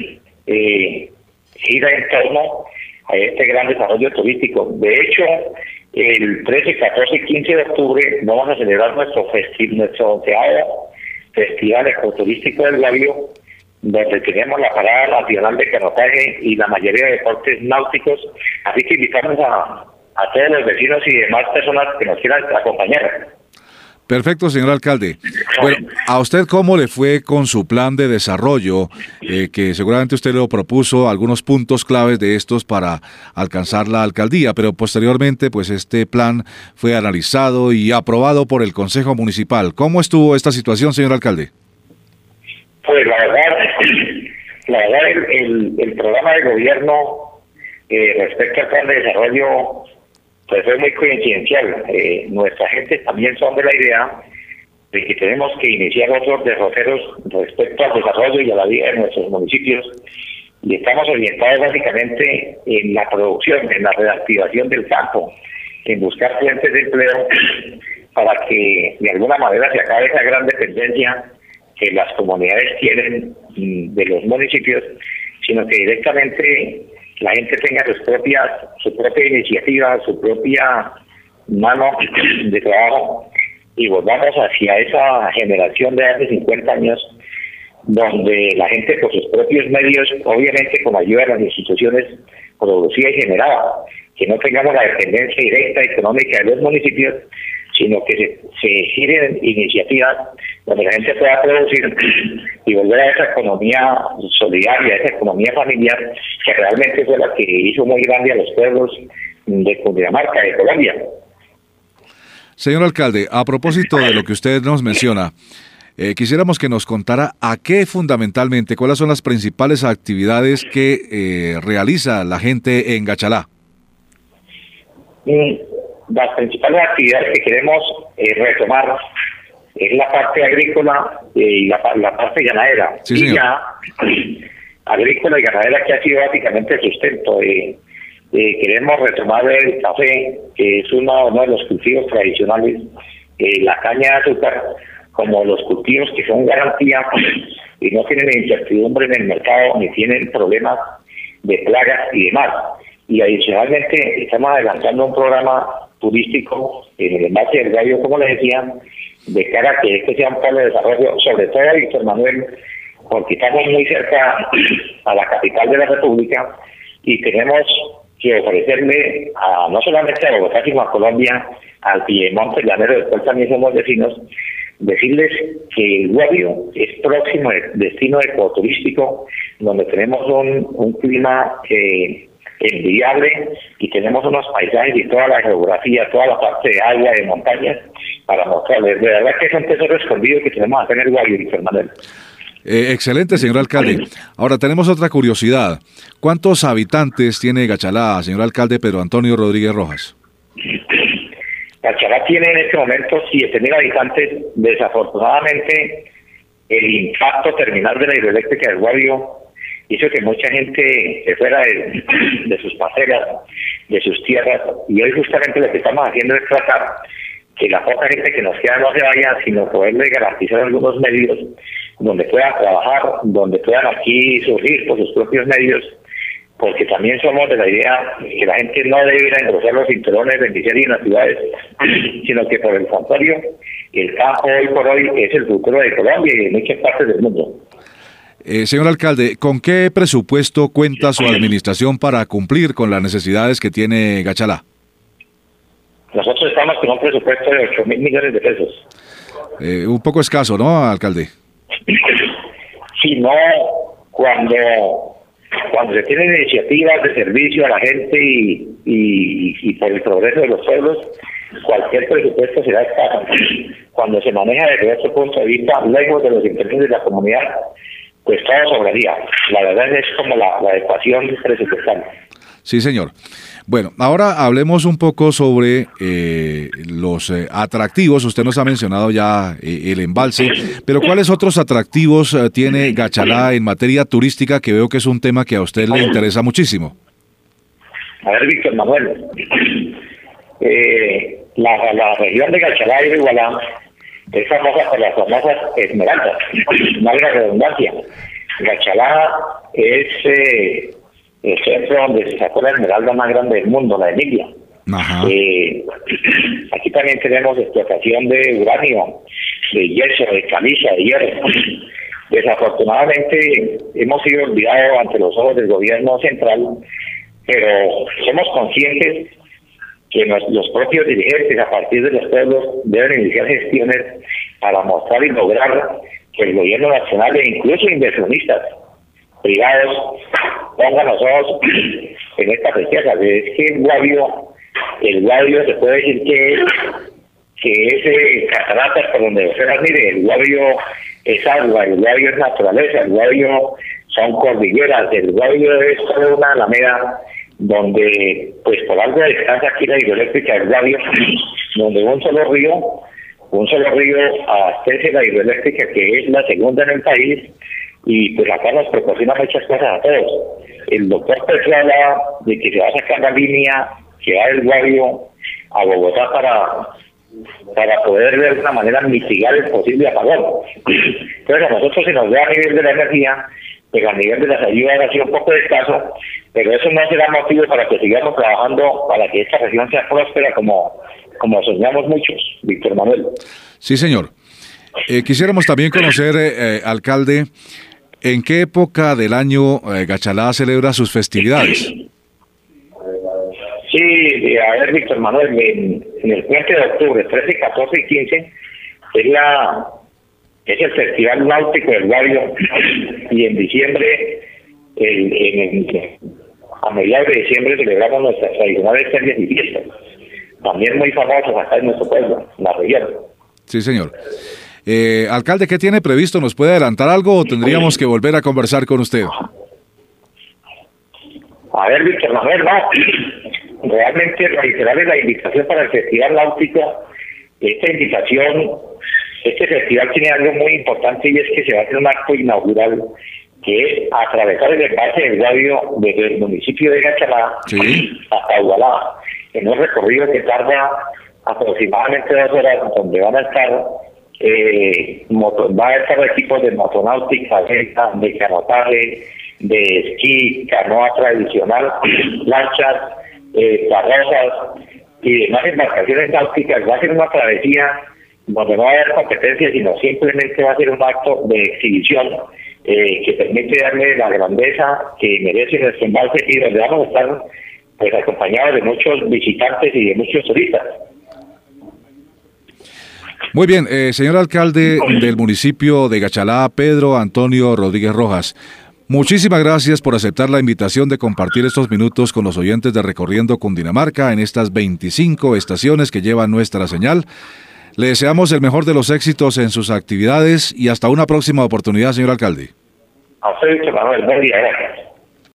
eh, gira en torno a este gran desarrollo turístico. De hecho, el trece, catorce y quince de octubre vamos a celebrar nuestro festival, nuestro onceavo Festival Ecoturístico del Guavio, donde tenemos la Parada Nacional de Canotaje y la mayoría de deportes náuticos, así que invitamos a, a todos los vecinos y demás personas que nos quieran acompañar. Perfecto, señor alcalde. Bueno, ¿a usted cómo le fue con su plan de desarrollo? Eh, que seguramente usted lo propuso, algunos puntos claves de estos para alcanzar la alcaldía, pero posteriormente pues este plan fue analizado y aprobado por el Consejo Municipal. ¿Cómo estuvo esta situación, señor alcalde? Pues la verdad, la verdad el, el, el programa de gobierno eh, respecto al plan de desarrollo pues fue muy coincidencial. Eh, nuestra gente también son de la idea de que tenemos que iniciar otros derroteros respecto al desarrollo y a la vida de nuestros municipios, y estamos orientados básicamente en la producción, en la reactivación del campo, en buscar fuentes de empleo para que de alguna manera se acabe esa gran dependencia que las comunidades tienen de los municipios, sino que directamente la gente tenga sus propias, su propia iniciativa, su propia mano de trabajo, y volvamos hacia esa generación de hace cincuenta años, donde la gente por sus propios medios, obviamente con ayuda de las instituciones, producía y generaba, que no tengamos la dependencia directa económica de los municipios, sino que se, se giren iniciativas donde la gente pueda producir y volver a esa economía solidaria, a esa economía familiar, que realmente fue la que hizo muy grande a los pueblos de Cundinamarca, de Colombia. Señor alcalde, a propósito de lo que usted nos menciona, eh, quisiéramos que nos contara a qué fundamentalmente, cuáles son las principales actividades que eh, realiza la gente en Gachalá. Mm. Las principales actividades que queremos eh, retomar es la parte agrícola eh, y la, la parte ganadera. Sí, y señor. ya agrícola y ganadera, que ha sido básicamente el sustento. Eh, eh, queremos retomar el café, que es uno, uno de los cultivos tradicionales, eh, la caña de azúcar, como los cultivos que son garantía y no tienen incertidumbre en el mercado ni tienen problemas de plagas y demás. Y adicionalmente estamos adelantando un programa turístico en el envase del Guavio, como les decía, de cara a que este sea un polo de desarrollo, sobre todo Víctor Manuel, porque estamos muy cerca a la capital de la República y tenemos que ofrecerle a no solamente a Bogotá, sino a Colombia, al Piemonte llanero, del cual también somos vecinos, decirles que el Guavio es próximo destino ecoturístico, donde tenemos un, un clima eh, envidiable y tenemos unos paisajes y toda la geografía, toda la parte de agua, de montañas, para mostrarles. De verdad que es un tesoro escondido que tenemos acá en el Guavio, Víctor Manuel. Eh, excelente, señor alcalde. Ahora tenemos otra curiosidad. ¿Cuántos habitantes tiene Gachalá, señor alcalde Pedro Antonio Rodríguez Rojas? Gachalá tiene en este momento siete mil habitantes. Desafortunadamente, el impacto terminal de la hidroeléctrica del Guavio hizo que mucha gente se fuera de, de sus parcelas, de sus tierras, y hoy justamente lo que estamos haciendo es tratar que la poca gente que nos queda no se vaya, sino poderle garantizar algunos medios donde puedan trabajar, donde puedan aquí surgir por sus propios medios porque también somos de la idea que la gente no debe ir a engrosar los cinturones beneficiarios en las ciudades, sino que por el contrario, el campo hoy por hoy es el futuro de Colombia y de muchas partes del mundo. Eh, señor alcalde, ¿con qué presupuesto cuenta su administración para cumplir con las necesidades que tiene Gachalá? Nosotros estamos con un presupuesto de ocho mil millones de pesos. Eh, un poco escaso, ¿no, alcalde? Sí, no, cuando, cuando se tienen iniciativas de servicio a la gente y, y, y por el progreso de los pueblos, cualquier presupuesto será escaso. Cuando se maneja desde ese punto de vista, lejos de los intereses de la comunidad, pues todo sobraría. La verdad es como la, la ecuación presupuestal. Sí, señor. Bueno, ahora hablemos un poco sobre eh, los eh, atractivos. Usted nos ha mencionado ya eh, el embalse, pero ¿cuáles otros atractivos eh, tiene Gachalá en materia turística, que veo que es un tema que a usted le interesa muchísimo? A ver, Víctor Manuel, eh, la, la región de Gachalá y de Igualá es famosa por las famosas esmeraldas, valga la redundancia. Gachalá es eh, el centro donde se sacó la esmeralda más grande del mundo, la de Emilia. Eh, aquí también tenemos explotación de uranio, de yeso, de caliza, de hierro. Desafortunadamente hemos sido olvidados ante los ojos del gobierno central, pero somos conscientes que los propios dirigentes a partir de los pueblos deben iniciar gestiones para mostrar y lograr que el gobierno nacional e incluso inversionistas privados pongan los ojos en esta riqueza. Es que el Guavio, el Guavio se puede decir que, que es eh, cataratas por donde ustedes mire, el Guavio es agua, el Guavio es naturaleza, el Guavio son cordilleras, el Guavio es toda una alameda donde, pues por algo descansa aquí la hidroeléctrica del Guavio, donde un solo río, un solo río abastece la hidroeléctrica, que es la segunda en el país, y pues acá nos proporciona muchas cosas a todos. El doctor Petro habla de que se va a sacar la línea que va del Guavio a Bogotá para, para poder de alguna manera mitigar el posible apagón. Entonces a nosotros se nos ve a nivel de la energía, pero a nivel de las ayudas ha sido un poco escaso, pero eso no será motivo para que sigamos trabajando para que esta región sea próspera como, como soñamos muchos, Víctor Manuel. Sí, señor. Eh, quisiéramos también conocer, eh, eh, alcalde, ¿en qué época del año eh, Gachalá celebra sus festividades? Sí, a ver, Víctor Manuel, en, en el puente de octubre, trece, catorce y quince, es la... es el Festival Náutico del Guavio, y en diciembre, el, en el, a mediados de diciembre, celebramos nuestras tradicionales ferias y fiestas, también muy famosas acá en nuestro pueblo, en la región. Sí, señor. Eh, alcalde, ¿qué tiene previsto? ¿Nos puede adelantar algo o tendríamos que volver a conversar con usted? A ver, Víctor Manuel, no, realmente reiterarle la invitación para el Festival Náutico. Esta invitación, este festival tiene algo muy importante, y es que se va a hacer un acto inaugural que es atravesar el embalse del Guavio desde el municipio de Gachalá ¿Sí? hasta Igualá, en un recorrido que tarda aproximadamente dos horas, donde van a estar eh, moto, va a estar equipos de motonáutica, de canotaje, de esquí, canoa tradicional, lanchas, eh, carrozas y demás embarcaciones náuticas. Va a ser una travesía donde no va a haber competencia, sino simplemente va a ser un acto de exhibición eh, que permite darle la grandeza que merece nuestro embalse, y donde vamos a estar pues acompañados de muchos visitantes y de muchos turistas. Muy bien, eh, señor alcalde del municipio de Gachalá, Pedro Antonio Rodríguez Rojas, muchísimas gracias por aceptar la invitación de compartir estos minutos con los oyentes de Recorriendo Cundinamarca en estas veinticinco estaciones que llevan nuestra señal. Le deseamos el mejor de los éxitos en sus actividades y hasta una próxima oportunidad, señor alcalde. A usted, Manuel, buen día, gracias.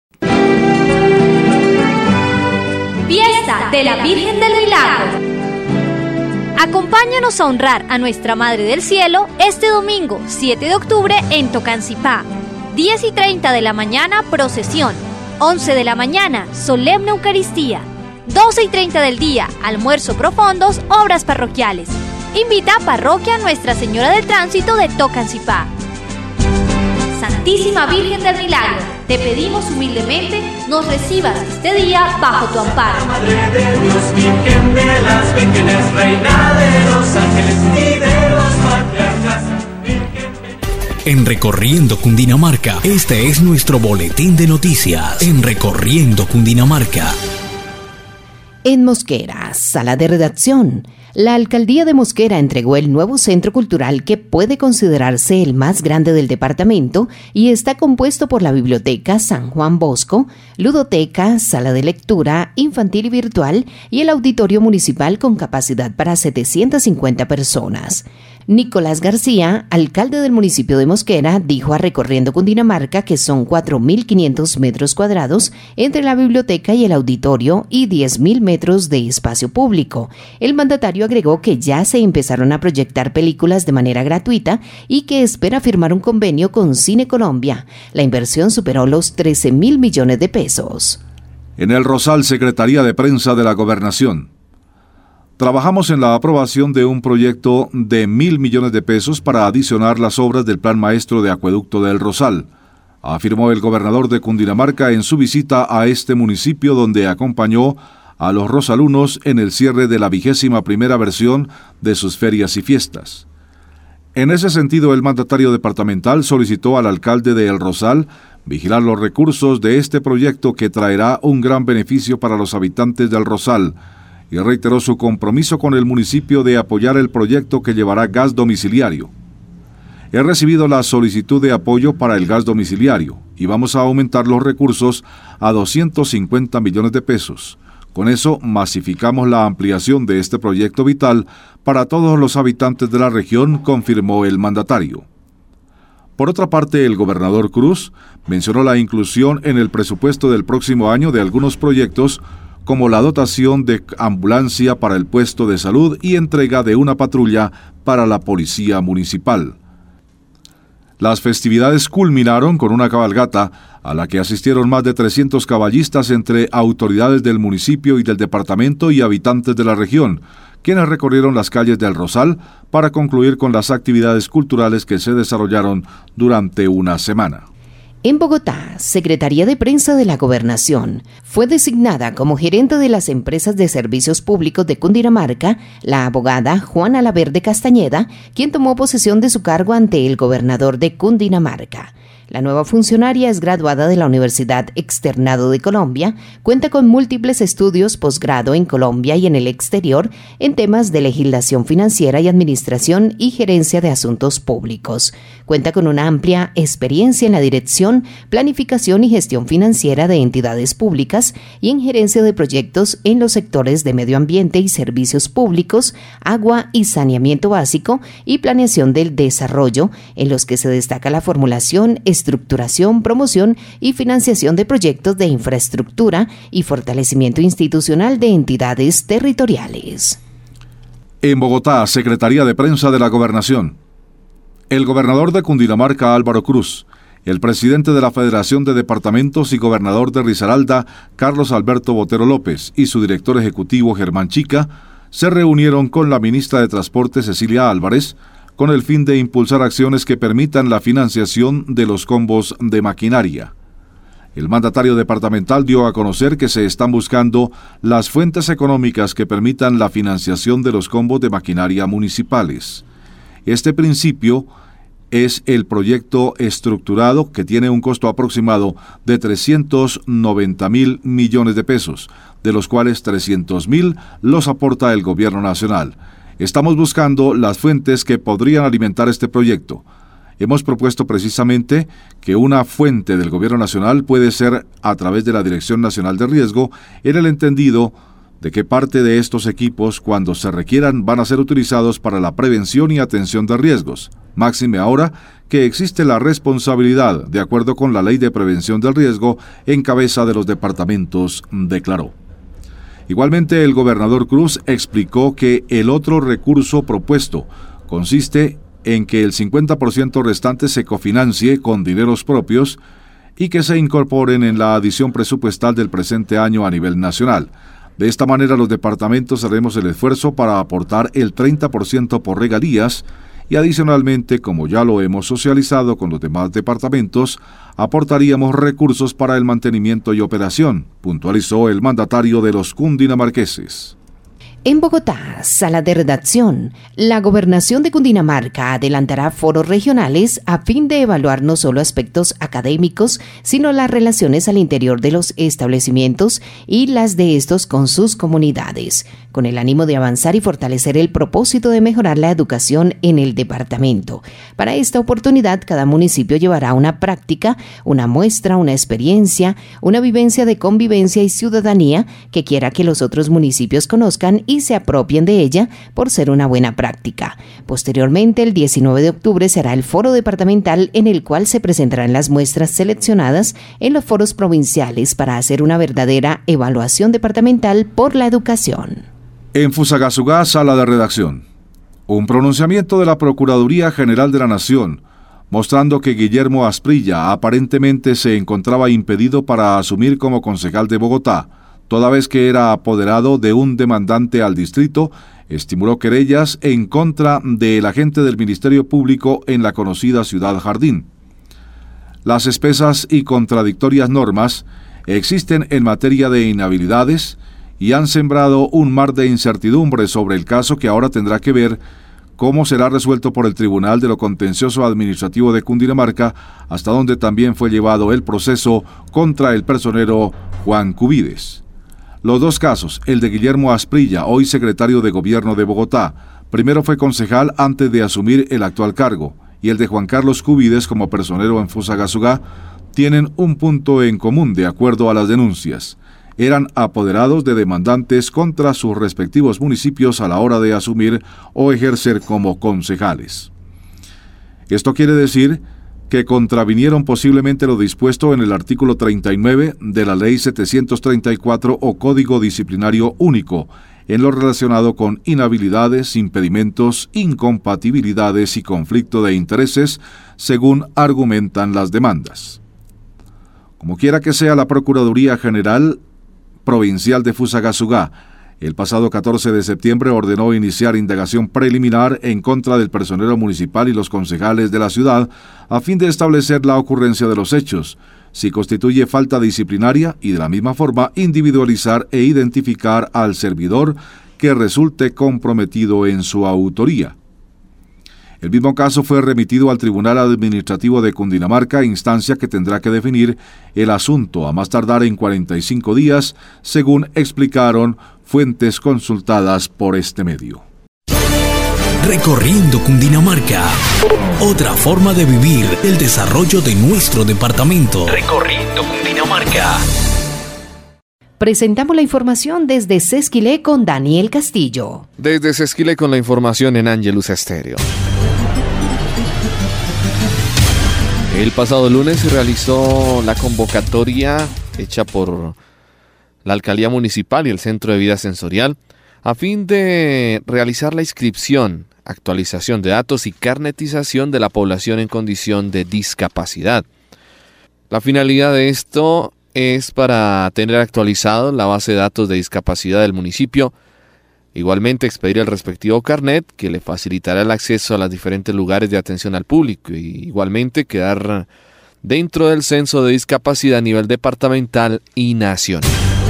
Fiesta de la Virgen del Milagro. Acompáñanos a honrar a Nuestra Madre del Cielo este domingo siete de octubre en Tocancipá. diez y treinta de la mañana, procesión. once de la mañana, solemne Eucaristía. doce y treinta del día, almuerzo profundos, obras parroquiales. Invita a Parroquia Nuestra Señora del Tránsito de Tocancipá. Santísima Virgen del Milagro, te pedimos humildemente nos recibas este día bajo tu amparo. Madre de Dios, Virgen de las vírgenes, Reina de los ángeles y de los patriarcas. En Recorriendo Cundinamarca, este es nuestro boletín de noticias. En Recorriendo Cundinamarca. En Mosquera, sala de redacción. La alcaldía de Mosquera entregó el nuevo centro cultural que puede considerarse el más grande del departamento y está compuesto por la Biblioteca San Juan Bosco, ludoteca, sala de lectura, infantil y virtual y el auditorio municipal con capacidad para setecientas cincuenta personas. Nicolás García, alcalde del municipio de Mosquera, dijo a Recorriendo Cundinamarca que son cuatro mil quinientos metros cuadrados entre la biblioteca y el auditorio y diez mil metros de espacio público. El mandatario agregó que ya se empezaron a proyectar películas de manera gratuita y que espera firmar un convenio con Cine Colombia. La inversión superó los trece mil millones de pesos. En el Rosal, Secretaría de Prensa de la Gobernación. Trabajamos en la aprobación de un proyecto de mil millones de pesos para adicionar las obras del Plan Maestro de Acueducto del Rosal, afirmó el gobernador de Cundinamarca en su visita a este municipio, donde acompañó a los rosalunos en el cierre de la vigésima primera versión de sus ferias y fiestas. En ese sentido, el mandatario departamental solicitó al alcalde de El Rosal vigilar los recursos de este proyecto que traerá un gran beneficio para los habitantes del Rosal, y reiteró su compromiso con el municipio de apoyar el proyecto que llevará gas domiciliario. He recibido la solicitud de apoyo para el gas domiciliario y vamos a aumentar los recursos a doscientos cincuenta millones de pesos. Con eso masificamos la ampliación de este proyecto vital para todos los habitantes de la región, confirmó el mandatario. Por otra parte, el gobernador Cruz mencionó la inclusión en el presupuesto del próximo año de algunos proyectos como la dotación de ambulancia para el puesto de salud y entrega de una patrulla para la policía municipal. Las festividades culminaron con una cabalgata a la que asistieron más de trescientos caballistas entre autoridades del municipio y del departamento y habitantes de la región, quienes recorrieron las calles del Rosal para concluir con las actividades culturales que se desarrollaron durante una semana. En Bogotá, Secretaría de Prensa de la Gobernación fue designada como gerente de las empresas de servicios públicos de Cundinamarca la abogada Juana Laverde Castañeda, quien tomó posesión de su cargo ante el gobernador de Cundinamarca. La nueva funcionaria es graduada de la Universidad Externado de Colombia, cuenta con múltiples estudios posgrado en Colombia y en el exterior en temas de legislación financiera y administración y gerencia de asuntos públicos. Cuenta con una amplia experiencia en la dirección, planificación y gestión financiera de entidades públicas y en gerencia de proyectos en los sectores de medio ambiente y servicios públicos, agua y saneamiento básico y planeación del desarrollo, en los que se destaca la formulación, estructuración, promoción y financiación de proyectos de infraestructura y fortalecimiento institucional de entidades territoriales. En Bogotá, Secretaría de Prensa de la Gobernación. El gobernador de Cundinamarca, Álvaro Cruz, el presidente de la Federación de Departamentos y gobernador de Risaralda, Carlos Alberto Botero López, y su director ejecutivo, Germán Chica, se reunieron con la ministra de Transporte, Cecilia Álvarez, con el fin de impulsar acciones que permitan la financiación de los combos de maquinaria. El mandatario departamental dio a conocer que se están buscando las fuentes económicas que permitan la financiación de los combos de maquinaria municipales. Este principio es el proyecto estructurado que tiene un costo aproximado de trescientos noventa mil millones de pesos, de los cuales trescientos mil los aporta el gobierno nacional. Estamos buscando las fuentes que podrían alimentar este proyecto. Hemos propuesto precisamente que una fuente del Gobierno Nacional puede ser a través de la Dirección Nacional de Riesgo, en el entendido de que parte de estos equipos, cuando se requieran, van a ser utilizados para la prevención y atención de riesgos. Máxime ahora que existe la responsabilidad, de acuerdo con la Ley de Prevención del Riesgo, en cabeza de los departamentos, declaró. Igualmente, el gobernador Cruz explicó que el otro recurso propuesto consiste en que el cincuenta por ciento restante se cofinancie con dineros propios y que se incorporen en la adición presupuestal del presente año a nivel nacional. De esta manera, los departamentos haremos el esfuerzo para aportar el treinta por ciento por regalías y adicionalmente, como ya lo hemos socializado con los demás departamentos, aportaríamos recursos para el mantenimiento y operación, puntualizó el mandatario de los cundinamarqueses. En Bogotá, sala de redacción, la Gobernación de Cundinamarca adelantará foros regionales a fin de evaluar no solo aspectos académicos, sino las relaciones al interior de los establecimientos y las de estos con sus comunidades, con el ánimo de avanzar y fortalecer el propósito de mejorar la educación en el departamento. Para esta oportunidad, cada municipio llevará una práctica, una muestra, una experiencia, una vivencia de convivencia y ciudadanía que quiera que los otros municipios conozcan y se apropien de ella por ser una buena práctica. Posteriormente, el diecinueve de octubre será el foro departamental en el cual se presentarán las muestras seleccionadas en los foros provinciales para hacer una verdadera evaluación departamental por la educación. En Fusagasugá, sala de redacción. Un pronunciamiento de la Procuraduría General de la Nación mostrando que Guillermo Asprilla aparentemente se encontraba impedido para asumir como concejal de Bogotá, toda vez que era apoderado de un demandante al distrito, estimuló querellas en contra del agente del Ministerio Público en la conocida Ciudad Jardín. Las espesas y contradictorias normas existen en materia de inhabilidades y han sembrado un mar de incertidumbre sobre el caso que ahora tendrá que ver cómo será resuelto por el Tribunal de lo Contencioso Administrativo de Cundinamarca, hasta donde también fue llevado el proceso contra el personero Juan Cubides. Los dos casos, el de Guillermo Asprilla, hoy secretario de Gobierno de Bogotá, primero fue concejal antes de asumir el actual cargo, y el de Juan Carlos Cubides como personero en Fusagasugá, tienen un punto en común de acuerdo a las denuncias. Eran apoderados de demandantes contra sus respectivos municipios a la hora de asumir o ejercer como concejales. Esto quiere decir que contravinieron posiblemente lo dispuesto en el artículo treinta y nueve de la Ley setecientos treinta y cuatro o Código Disciplinario Único, en lo relacionado con inhabilidades, impedimentos, incompatibilidades y conflicto de intereses, según argumentan las demandas. Como quiera que sea, la Procuraduría General Provincial de Fusagasugá, el pasado catorce de septiembre ordenó iniciar indagación preliminar en contra del personero municipal y los concejales de la ciudad a fin de establecer la ocurrencia de los hechos, si constituye falta disciplinaria y de la misma forma individualizar e identificar al servidor que resulte comprometido en su autoría. El mismo caso fue remitido al Tribunal Administrativo de Cundinamarca, instancia que tendrá que definir el asunto a más tardar en cuarenta y cinco días, según explicaron fuentes consultadas por este medio. Recorriendo Cundinamarca, otra forma de vivir el desarrollo de nuestro departamento. Recorriendo Cundinamarca. Presentamos la información desde Sesquilé con Daniel Castillo. Desde Sesquilé con la información en Ángelus Estéreo. El pasado lunes se realizó la convocatoria hecha por la Alcaldía Municipal y el Centro de Vida Sensorial a fin de realizar la inscripción, actualización de datos y carnetización de la población en condición de discapacidad. La finalidad de esto es para tener actualizado la base de datos de discapacidad del municipio, igualmente expedir el respectivo carnet que le facilitará el acceso a los diferentes lugares de atención al público y igualmente quedar dentro del censo de discapacidad a nivel departamental y nacional.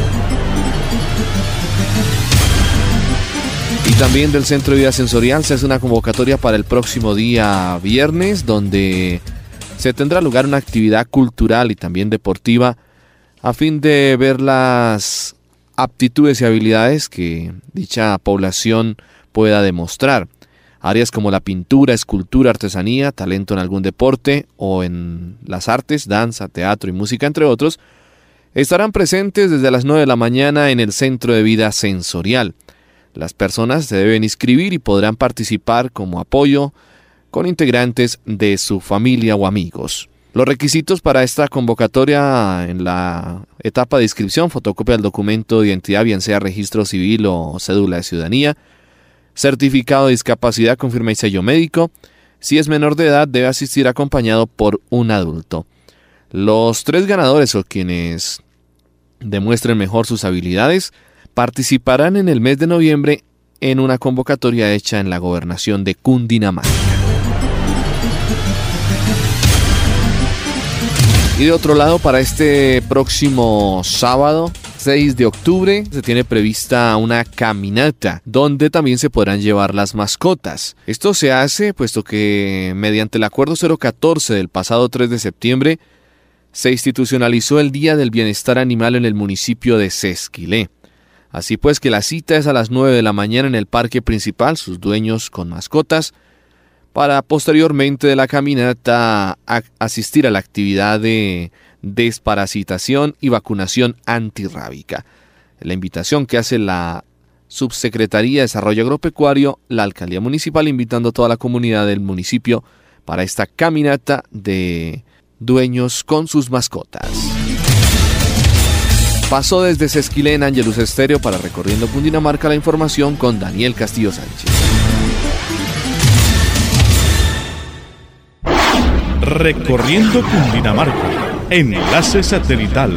Y también del Centro de Vida Sensorial se hace una convocatoria para el próximo día viernes, donde se tendrá lugar una actividad cultural y también deportiva a fin de ver las aptitudes y habilidades que dicha población pueda demostrar. Áreas como la pintura, escultura, artesanía, talento en algún deporte o en las artes, danza, teatro y música, entre otros, estarán presentes desde las nueve de la mañana en el Centro de Vida Sensorial. Las personas se deben inscribir y podrán participar como apoyo con integrantes de su familia o amigos. Los requisitos para esta convocatoria en la etapa de inscripción: fotocopia del documento de identidad, bien sea registro civil o cédula de ciudadanía, certificado de discapacidad con firma y sello médico. Si es menor de edad, debe asistir acompañado por un adulto. Los tres ganadores o quienes demuestren mejor sus habilidades participarán en el mes de noviembre en una convocatoria hecha en la gobernación de Cundinamarca. Y de otro lado, para este próximo sábado, seis de octubre, se tiene prevista una caminata donde también se podrán llevar las mascotas. Esto se hace puesto que mediante el acuerdo cero catorce del pasado tres de septiembre se institucionalizó el Día del Bienestar Animal en el municipio de Sesquilé. Así pues que la cita es a las nueve de la mañana en el parque principal, sus dueños con mascotas, para posteriormente de la caminata a asistir a la actividad de desparasitación y vacunación antirrábica. La invitación que hace la Subsecretaría de Desarrollo Agropecuario, la Alcaldía Municipal, invitando a toda la comunidad del municipio para esta caminata de dueños con sus mascotas. Pasó desde Sesquilé en Ángelus Estéreo para Recorriendo Cundinamarca la información con Daniel Castillo Sánchez. Recorriendo Cundinamarca, enlace satelital.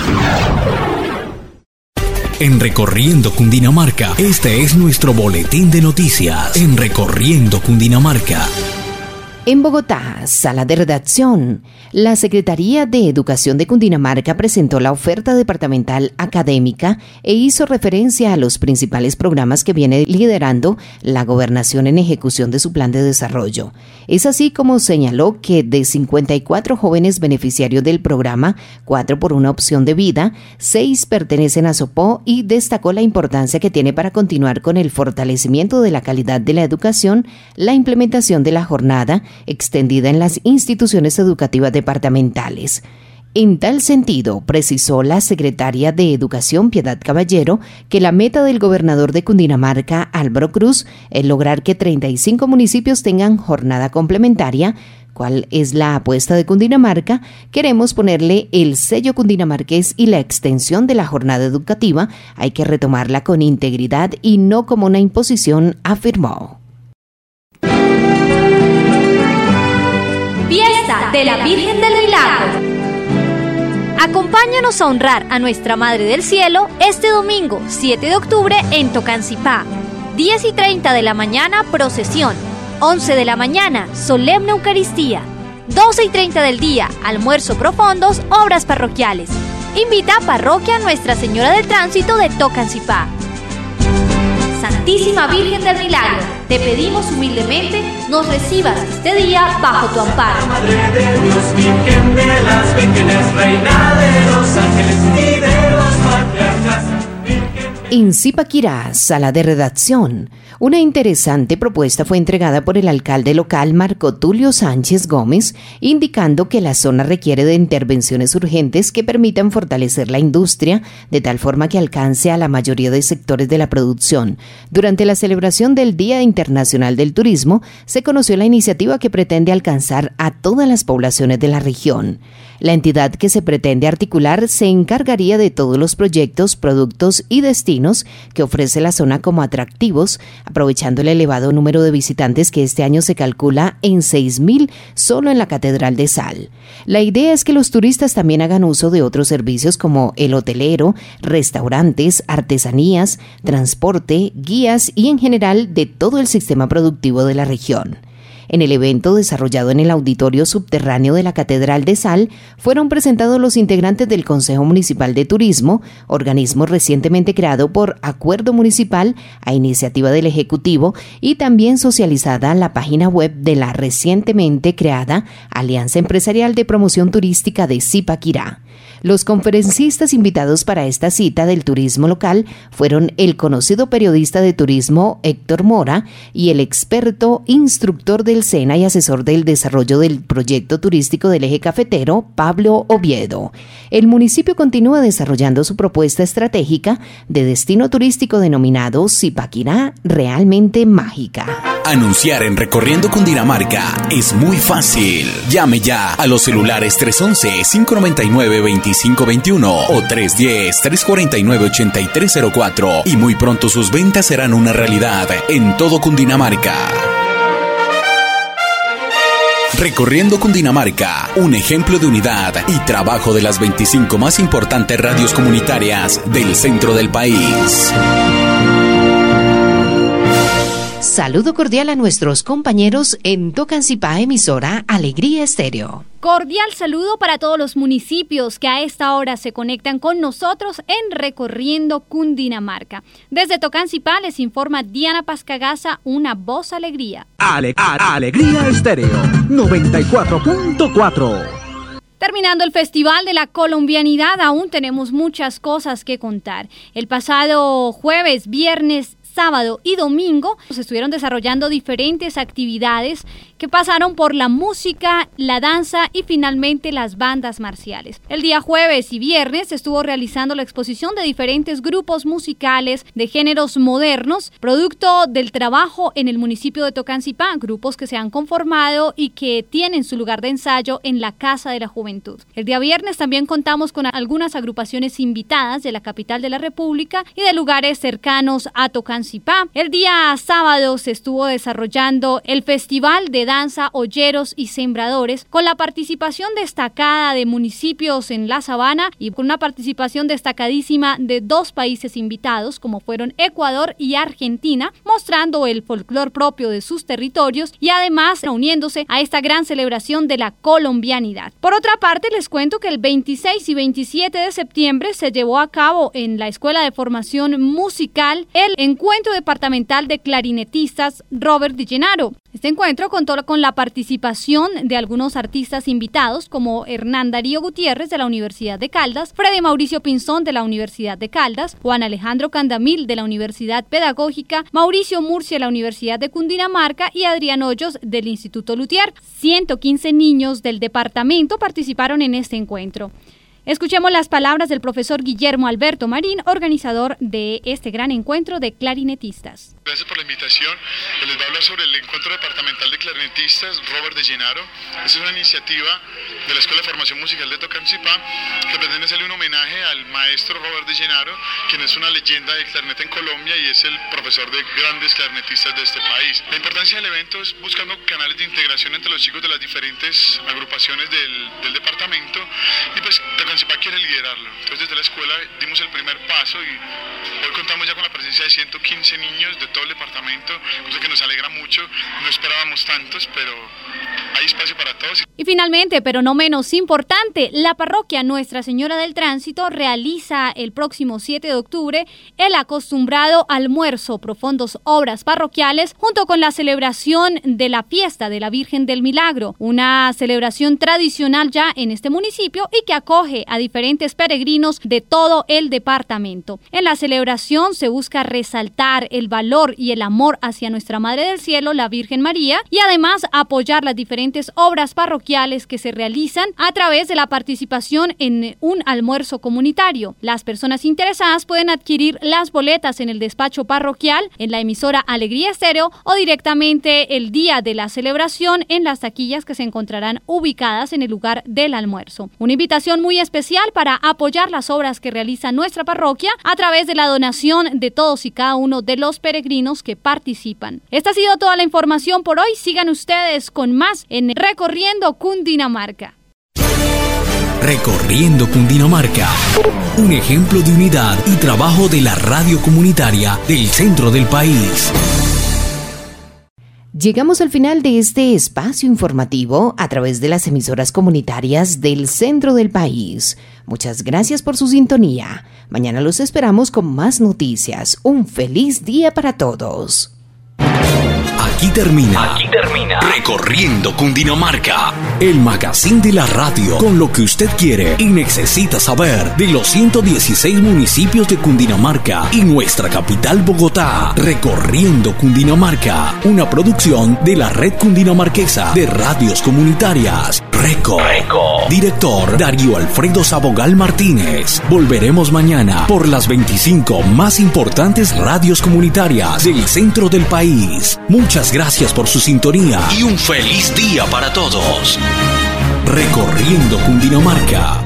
En Recorriendo Cundinamarca, este es nuestro boletín de noticias. En Recorriendo Cundinamarca. En Bogotá, sala de redacción, la Secretaría de Educación de Cundinamarca presentó la oferta departamental académica e hizo referencia a los principales programas que viene liderando la gobernación en ejecución de su plan de desarrollo. Es así como señaló que de cincuenta y cuatro jóvenes beneficiarios del programa, cuatro por una opción de vida, seis pertenecen a Sopó y destacó la importancia que tiene para continuar con el fortalecimiento de la calidad de la educación, la implementación de la jornada extendida en las instituciones educativas departamentales. En tal sentido, precisó la secretaria de Educación, Piedad Caballero, que la meta del gobernador de Cundinamarca, Álvaro Cruz, es lograr que treinta y cinco municipios tengan jornada complementaria. ¿Cuál es la apuesta de Cundinamarca? Queremos ponerle el sello cundinamarqués y la extensión de la jornada educativa hay que retomarla con integridad y no como una imposición, afirmó. Fiesta de la Virgen del Milagro. Acompáñanos a honrar a Nuestra Madre del Cielo este domingo siete de octubre en Tocancipá. diez y treinta de la mañana, procesión. once de la mañana, solemne Eucaristía. doce y treinta del día, almuerzo profundos, obras parroquiales. Invita a Parroquia Nuestra Señora del Tránsito de Tocancipá. Santísima Virgen del Milagro, te pedimos humildemente nos recibas este día bajo tu amparo. Madre de Dios, Virgen de las Vírgenes, Reina de los ángeles y de los patriarcas. En Zipaquirá, sala de redacción, una interesante propuesta fue entregada por el alcalde local Marco Tulio Sánchez Gómez, indicando que la zona requiere de intervenciones urgentes que permitan fortalecer la industria de tal forma que alcance a la mayoría de sectores de la producción. Durante la celebración del Día Internacional del Turismo, se conoció la iniciativa que pretende alcanzar a todas las poblaciones de la región. La entidad que se pretende articular se encargaría de todos los proyectos, productos y destinos que ofrece la zona como atractivos, aprovechando el elevado número de visitantes que este año se calcula en seis mil solo en la Catedral de Sal. La idea es que los turistas también hagan uso de otros servicios como el hotelero, restaurantes, artesanías, transporte, guías y en general de todo el sistema productivo de la región. En el evento desarrollado en el auditorio subterráneo de la Catedral de Sal, fueron presentados los integrantes del Consejo Municipal de Turismo, organismo recientemente creado por Acuerdo Municipal a iniciativa del Ejecutivo, y también socializada la página web de la recientemente creada Alianza Empresarial de Promoción Turística de Zipaquirá. Los conferencistas invitados para esta cita del turismo local fueron el conocido periodista de turismo Héctor Mora y el experto instructor del SENA y asesor del desarrollo del proyecto turístico del eje cafetero, Pablo Oviedo. El municipio continúa desarrollando su propuesta estratégica de destino turístico denominado Zipaquirá Realmente Mágica. Anunciar en Recorriendo Cundinamarca es muy fácil. Llame ya a los celulares tres once, cinco noventa y nueve, veinticinco veintiuno o tres diez, tres cuarenta y nueve, ochenta y tres cero cuatro y muy pronto sus ventas serán una realidad en todo Cundinamarca. Recorriendo Cundinamarca, un ejemplo de unidad y trabajo de las veinticinco más importantes radios comunitarias del centro del país. Saludo cordial a nuestros compañeros en Tocancipá, emisora Alegría Estéreo. Cordial saludo para todos los municipios que a esta hora se conectan con nosotros en Recorriendo Cundinamarca. Desde Tocancipá les informa Diana Pascagaza, una voz alegría. Ale, a, Alegría Estéreo noventa y cuatro punto cuatro. Terminando el Festival de la Colombianidad, aún tenemos muchas cosas que contar. El pasado jueves, viernes, sábado y domingo se estuvieron desarrollando diferentes actividades que pasaron por la música, la danza y finalmente las bandas marciales. El día jueves y viernes se estuvo realizando la exposición de diferentes grupos musicales de géneros modernos, producto del trabajo en el municipio de Tocancipá, grupos que se han conformado y que tienen su lugar de ensayo en la Casa de la Juventud. El día viernes también contamos con algunas agrupaciones invitadas de la capital de la República y de lugares cercanos a Tocancipá. El día sábado se estuvo desarrollando el Festival de Danza Olleros y Sembradores con la participación destacada de municipios en la Sabana y con una participación destacadísima de dos países invitados como fueron Ecuador y Argentina, mostrando el folclor propio de sus territorios y además uniéndose a esta gran celebración de la colombianidad. Por otra parte, les cuento que el veintiséis y veintisiete de septiembre se llevó a cabo en la Escuela de Formación Musical el encuentro departamental de clarinetistas Robert Di Gennaro. Este encuentro contó con la participación de algunos artistas invitados como Hernán Darío Gutiérrez de la Universidad de Caldas, Freddy Mauricio Pinzón de la Universidad de Caldas, Juan Alejandro Candamil de la Universidad Pedagógica, Mauricio Murcia de la Universidad de Cundinamarca y Adrián Hoyos del Instituto Luthier. ciento quince niños del departamento participaron en este encuentro. Escuchemos las palabras del profesor Guillermo Alberto Marín, organizador de este gran encuentro de clarinetistas. Gracias por la invitación. Les voy a hablar sobre el encuentro departamental de clarinetistas Robert Di Gennaro. Esta es una iniciativa de la Escuela de Formación Musical de Tocancipá que pretende hacerle un homenaje al maestro Robert Di Gennaro, quien es una leyenda del clarinete en Colombia y es el profesor de grandes clarinetistas de este país. La importancia del evento es buscando canales de integración entre los chicos de las diferentes agrupaciones del, del departamento y pues Tocancipá quiere liderarlo. Entonces desde la escuela dimos el primer paso y hoy contamos ya con la presencia de ciento quince niños de todo el departamento, cosa que nos alegra mucho. No esperábamos tantos, pero hay espacio para todos. Y finalmente, pero no menos importante, la parroquia Nuestra Señora del Tránsito realiza el próximo siete de octubre el acostumbrado almuerzo Profondos Obras Parroquiales junto con la celebración de la fiesta de la Virgen del Milagro, una celebración tradicional ya en este municipio y que acoge a diferentes peregrinos de todo el departamento. En la celebración se busca resaltar el valor y el amor hacia nuestra Madre del Cielo, la Virgen María, y además apoyar las diferentes obras parroquiales que se realizan a través de la participación en un almuerzo comunitario. Las personas interesadas pueden adquirir las boletas en el despacho parroquial, en la emisora Alegría Estéreo o directamente el día de la celebración en las taquillas que se encontrarán ubicadas en el lugar del almuerzo. Una invitación muy especial para apoyar las obras que realiza nuestra parroquia a través de la donación de todos y cada uno de los peregrinos que participan. Esta ha sido toda la información por hoy. Sigan ustedes con más en Recorriendo Cundinamarca. Recorriendo Cundinamarca, un ejemplo de unidad y trabajo de la radio comunitaria del centro del país. Llegamos al final de este espacio informativo a través de las emisoras comunitarias del centro del país. Muchas gracias por su sintonía. Mañana los esperamos con más noticias. Un feliz día para todos. Aquí termina, Aquí termina Recorriendo Cundinamarca, el magazine de la radio con lo que usted quiere y necesita saber de los ciento dieciséis municipios de Cundinamarca y nuestra capital Bogotá. Recorriendo Cundinamarca, una producción de la Red Cundinamarquesa de Radios Comunitarias. Reco. Reco. Director Darío Alfredo Sabogal Martínez. Volveremos mañana por las veinticinco más importantes radios comunitarias del centro del país. Muchas gracias por su sintonía y un feliz día para todos. Recorriendo Cundinamarca.